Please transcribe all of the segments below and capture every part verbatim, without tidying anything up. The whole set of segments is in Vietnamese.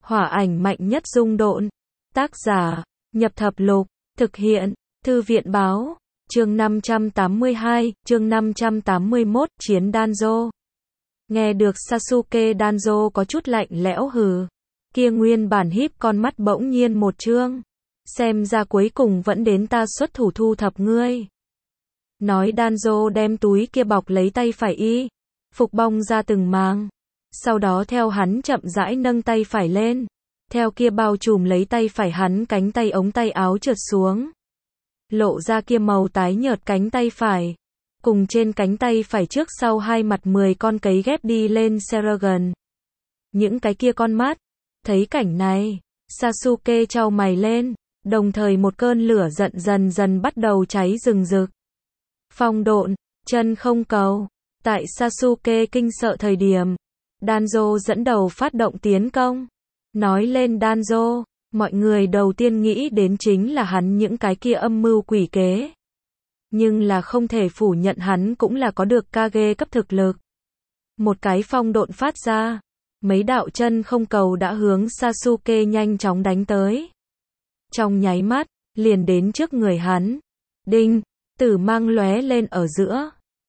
Hỏa ảnh mạnh nhất rung độn. Tác giả, Nhập Thập Lục, thực hiện, Thư viện Báo, chương năm trăm tám mươi hai, chương năm trăm tám mươi mốt, Chiến Danzo. Nghe được Sasuke Danzo có chút lạnh lẽo hừ. Kia nguyên bản híp con mắt bỗng nhiên một trương. Xem ra cuối cùng vẫn đến ta xuất thủ thu thập ngươi. Nói Danzo đem túi kia bọc lấy tay phải y. Phục bong ra từng màng. Sau đó theo hắn chậm rãi nâng tay phải lên. Theo kia bao trùm lấy tay phải hắn cánh tay ống tay áo trượt xuống. Lộ ra kia màu tái nhợt cánh tay phải. Cùng trên cánh tay phải trước sau hai mặt mười con cấy ghép đi lên Seragon. Những cái kia con mắt. Thấy cảnh này, Sasuke chau mày lên. Đồng thời một cơn lửa giận dần dần bắt đầu cháy rừng rực. Phong độn, chân không cầu. Tại Sasuke kinh sợ thời điểm, Danzo dẫn đầu phát động tiến công. Nói lên Danzo, mọi người đầu tiên nghĩ đến chính là hắn những cái kia âm mưu quỷ kế. Nhưng là không thể phủ nhận hắn cũng là có được Kage cấp thực lực. Một cái phong độn phát ra, mấy đạo chân không cầu đã hướng Sasuke nhanh chóng đánh tới. Trong nháy mắt, liền đến trước người hắn. Đinh, tử mang lóe lên ở giữa.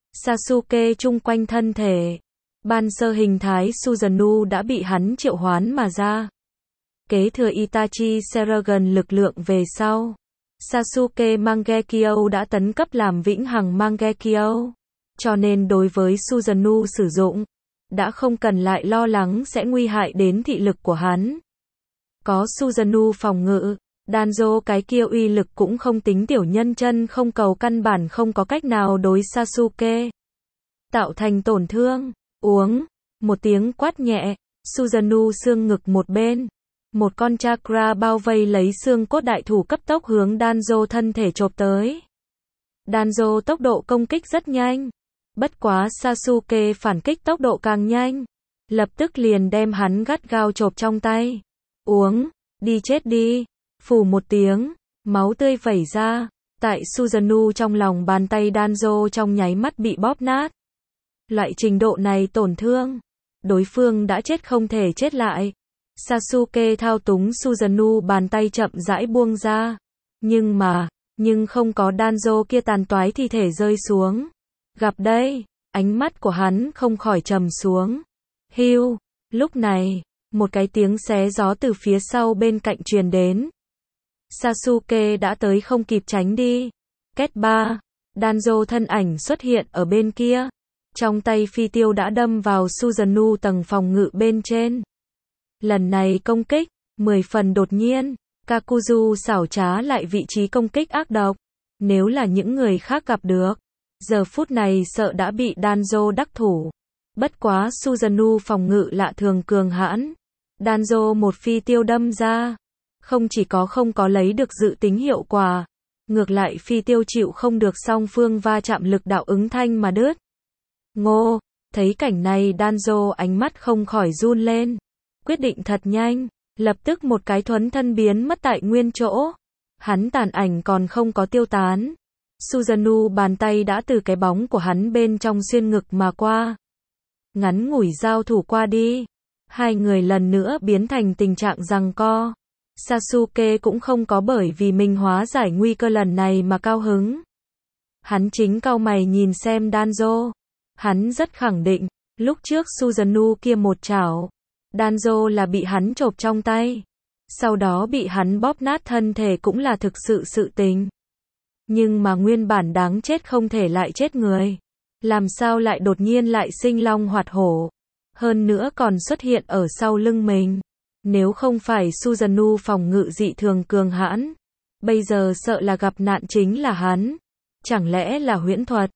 Sasuke chung quanh thân thể. Ban sơ hình thái Susanoo đã bị hắn triệu hoán mà ra. Kế thừa Itachi Seragon lực lượng về sau. Sasuke Mangekyo đã tấn cấp làm vĩnh hằng Mangekyo. Cho nên đối với Susanoo sử dụng, đã không cần lại lo lắng sẽ nguy hại đến thị lực của hắn. Có Susanoo phòng ngự, Danzo cái kia uy lực cũng không tính tiểu nhân chân không cầu căn bản không có cách nào đối Sasuke tạo thành tổn thương. Uống, một tiếng quát nhẹ, Susanoo xương ngực một bên. Một con chakra bao vây lấy xương cốt đại thủ cấp tốc hướng Danzo thân thể chộp tới. Danzo tốc độ công kích rất nhanh. Bất quá Sasuke phản kích tốc độ càng nhanh. Lập tức liền đem hắn gắt gao chộp trong tay. Uống, đi chết đi. Phù một tiếng, máu tươi vẩy ra. Tại Susanoo trong lòng bàn tay Danzo trong nháy mắt bị bóp nát. Loại trình độ này tổn thương. Đối phương đã chết không thể chết lại. Sasuke thao túng Susanoo bàn tay chậm rãi buông ra. Nhưng mà, nhưng không có Danzo kia tàn toái thi thể rơi xuống. Gặp đây, ánh mắt của hắn không khỏi trầm xuống. Hiu, lúc này, một cái tiếng xé gió từ phía sau bên cạnh truyền đến. Sasuke đã tới không kịp tránh đi. Kết ba, Danzo thân ảnh xuất hiện ở bên kia. Trong tay phi tiêu đã đâm vào Susanoo tầng phòng ngự bên trên. Lần này công kích, mười phần đột nhiên. Kakuzu xảo trá lại vị trí công kích ác độc. Nếu là những người khác gặp được, giờ phút này sợ đã bị Danzo đắc thủ. Bất quá Susanoo phòng ngự lạ thường cường hãn. Danzo một phi tiêu đâm ra. Không chỉ có không có lấy được dự tính hiệu quả. Ngược lại phi tiêu chịu không được song phương va chạm lực đạo ứng thanh mà đứt. Ngô, thấy cảnh này Danzo ánh mắt không khỏi run lên. Quyết định thật nhanh, lập tức một cái thuấn thân biến mất tại nguyên chỗ. Hắn tàn ảnh còn không có tiêu tán. Susanoo bàn tay đã từ cái bóng của hắn bên trong xuyên ngực mà qua. Ngắn ngủi giao thủ qua đi. Hai người lần nữa biến thành tình trạng giằng co. Sasuke cũng không có bởi vì mình hóa giải nguy cơ lần này mà cao hứng. Hắn chính cau mày nhìn xem Danzo. Hắn rất khẳng định, lúc trước Susanoo kia một chảo, Danzo là bị hắn chộp trong tay. Sau đó bị hắn bóp nát thân thể cũng là thực sự sự tình. Nhưng mà nguyên bản đáng chết không thể lại chết người. Làm sao lại đột nhiên lại sinh long hoạt hổ. Hơn nữa còn xuất hiện ở sau lưng mình. Nếu không phải Susanoo phòng ngự dị thường cường hãn, bây giờ sợ là gặp nạn chính là hắn. Chẳng lẽ là huyễn thuật?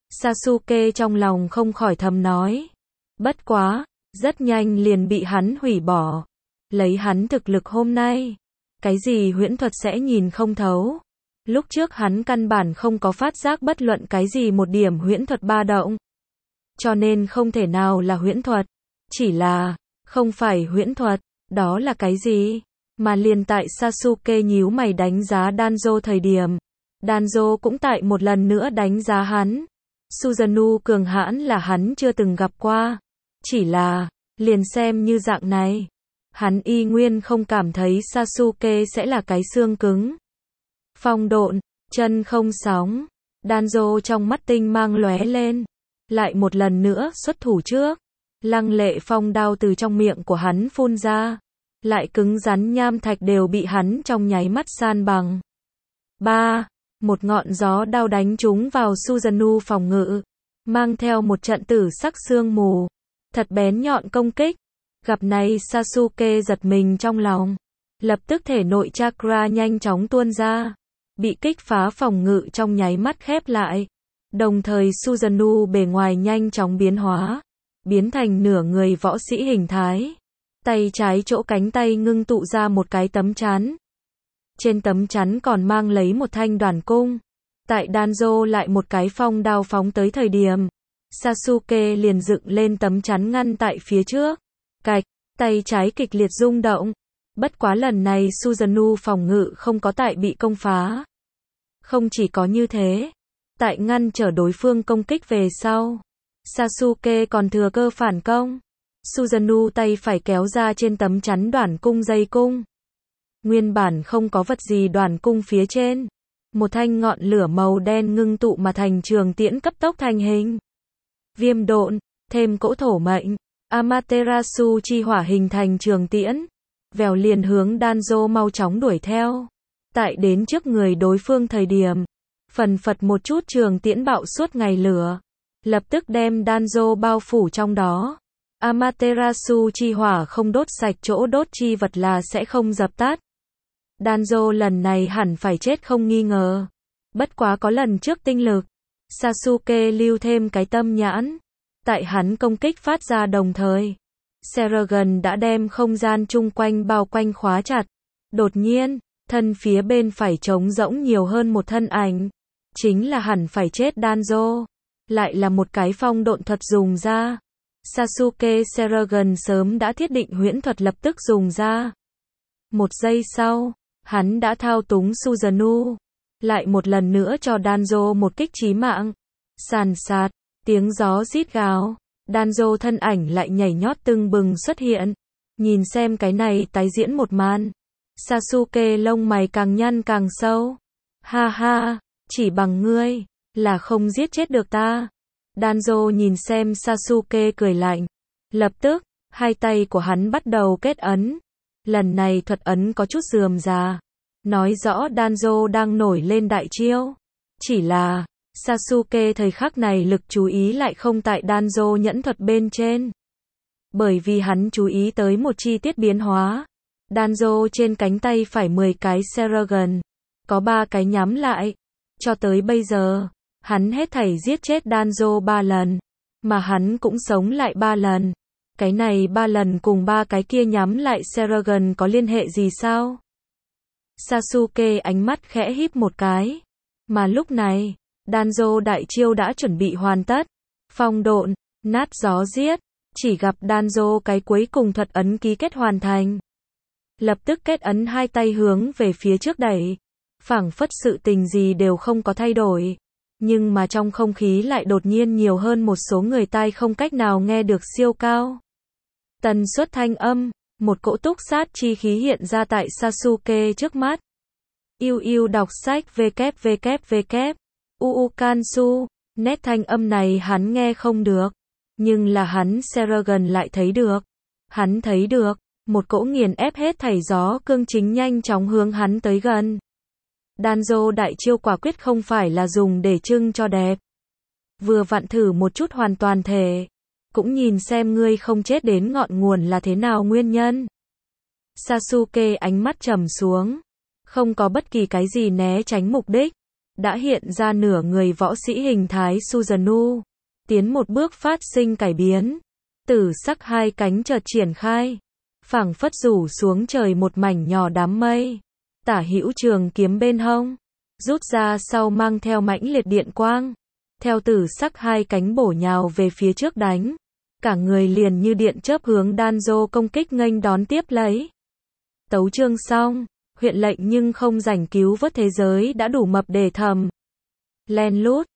Sasuke trong lòng không khỏi thầm nói. Bất quá, rất nhanh liền bị hắn hủy bỏ. Lấy hắn thực lực hôm nay, cái gì huyễn thuật sẽ nhìn không thấu. Lúc trước hắn căn bản không có phát giác bất luận cái gì một điểm huyễn thuật ba động. Cho nên không thể nào là huyễn thuật. Chỉ là, không phải huyễn thuật, đó là cái gì? Mà liền tại Sasuke nhíu mày đánh giá Danzo thời điểm. Danzo cũng tại một lần nữa đánh giá hắn. Susanoo cường hãn là hắn chưa từng gặp qua. Chỉ là, liền xem như dạng này. hắn y nguyên không cảm thấy Sasuke sẽ là cái xương cứng. Phong độn, chân không sóng, Danzo trong mắt tinh mang lóe lên, lại một lần nữa xuất thủ trước, lăng lệ phong đao từ trong miệng của hắn phun ra, lại cứng rắn nham thạch đều bị hắn trong nháy mắt san bằng. Ba, một ngọn gió đao đánh trúng vào Susanoo phòng ngự, mang theo một trận tử sắc sương mù, thật bén nhọn công kích. Gặp này Sasuke giật mình trong lòng, lập tức thể nội chakra nhanh chóng tuôn ra, bị kích phá phòng ngự trong nháy mắt khép lại. Đồng thời Susanoo bề ngoài nhanh chóng biến hóa, biến thành nửa người võ sĩ hình thái. Tay trái chỗ cánh tay ngưng tụ ra một cái tấm chắn. Trên tấm chắn còn mang lấy một thanh đoản cung. Tại Danzo lại một cái phong đao phóng tới thời điểm, Sasuke liền dựng lên tấm chắn ngăn tại phía trước. Cạch, tay trái kịch liệt rung động. Bất quá lần này Susanoo phòng ngự không có tại bị công phá. Không chỉ có như thế, tại ngăn trở đối phương công kích về sau, Sasuke còn thừa cơ phản công. Susanoo tay phải kéo ra trên tấm chắn đoản cung dây cung. Nguyên bản không có vật gì đoản cung phía trên. Một thanh ngọn lửa màu đen ngưng tụ mà thành trường tiễn cấp tốc thành hình. Viêm độn, thêm cỗ thổ mệnh, Amaterasu chi hỏa hình thành trường tiễn. Vèo liền hướng Danzo mau chóng đuổi theo. Tại đến trước người đối phương thời điểm, phần phật một chút trường tiễn bạo suốt ngày lửa, lập tức đem Danzo bao phủ trong đó. Amaterasu chi hỏa không đốt sạch chỗ đốt chi vật là sẽ không dập tắt. Danzo lần này hẳn phải chết không nghi ngờ. Bất quá có lần trước tinh lực, Sasuke lưu thêm cái tâm nhãn. Tại hắn công kích phát ra đồng thời, Seragon đã đem không gian chung quanh bao quanh khóa chặt. Đột nhiên, thân phía bên phải trống rỗng nhiều hơn một thân ảnh. Chính là hẳn phải chết Danzo. Lại là một cái phong độn thuật dùng ra. Sasuke Seragon sớm đã thiết định huyễn thuật lập tức dùng ra. Một giây sau, hắn đã thao túng Susanoo. Lại một lần nữa cho Danzo một kích chí mạng. Sàn sạt, tiếng gió rít gào. Danzo thân ảnh lại nhảy nhót tưng bừng xuất hiện. Nhìn xem cái này tái diễn một màn. Sasuke lông mày càng nhăn càng sâu. Ha ha, chỉ bằng ngươi, là không giết chết được ta. Danzo nhìn xem Sasuke cười lạnh. Lập tức, hai tay của hắn bắt đầu kết ấn. Lần này thuật ấn có chút rườm rà. Nói rõ Danzo đang nổi lên đại chiêu. Chỉ là, Sasuke thời khắc này lực chú ý lại không tại Danzo nhẫn thuật bên trên. Bởi vì hắn chú ý tới một chi tiết biến hóa. Danzo trên cánh tay phải mười cái Seragon. Có ba cái nhắm lại. Cho tới bây giờ, hắn hết thảy giết chết Danzo ba lần. Mà hắn cũng sống lại ba lần. Cái này ba lần cùng ba cái kia nhắm lại Seragon có liên hệ gì sao? Sasuke ánh mắt khẽ híp một cái. Mà lúc này, Danzo đại chiêu đã chuẩn bị hoàn tất. Phong độn, nát gió giết. Chỉ gặp Danzo cái cuối cùng thuật ấn ký kết hoàn thành. Lập tức kết ấn hai tay hướng về phía trước đẩy. Phảng phất sự tình gì đều không có thay đổi. Nhưng mà trong không khí lại đột nhiên nhiều hơn một số người tai không cách nào nghe được siêu cao. Tần suất thanh âm, một cỗ túc sát chi khí hiện ra tại Sasuke trước mắt. Yêu yêu đọc sách www. Uukansu, nét thanh âm này hắn nghe không được. Nhưng là hắn Seragon lại thấy được. Hắn thấy được, một cỗ nghiền ép hết thảy gió cương chính nhanh chóng hướng hắn tới gần. Danzo đại chiêu quả quyết không phải là dùng để trưng cho đẹp. Vừa vặn thử một chút hoàn toàn thể. Cũng nhìn xem ngươi không chết đến ngọn nguồn là thế nào nguyên nhân. Sasuke ánh mắt trầm xuống. Không có bất kỳ cái gì né tránh mục đích. Đã hiện ra nửa người võ sĩ hình thái Susanoo. Tiến một bước phát sinh cải biến. Tử sắc hai cánh chợt triển khai. Phảng phất rủ xuống trời một mảnh nhỏ đám mây. Tả hữu trường kiếm bên hông. Rút ra sau mang theo mãnh liệt điện quang. Theo tử sắc hai cánh bổ nhào về phía trước đánh. Cả người liền như điện chớp hướng Danzo công kích nghênh đón tiếp lấy. Tấu chương xong. Huyện lệnh nhưng không rảnh cứu vớt thế giới đã đủ mập để thầm. Len lút.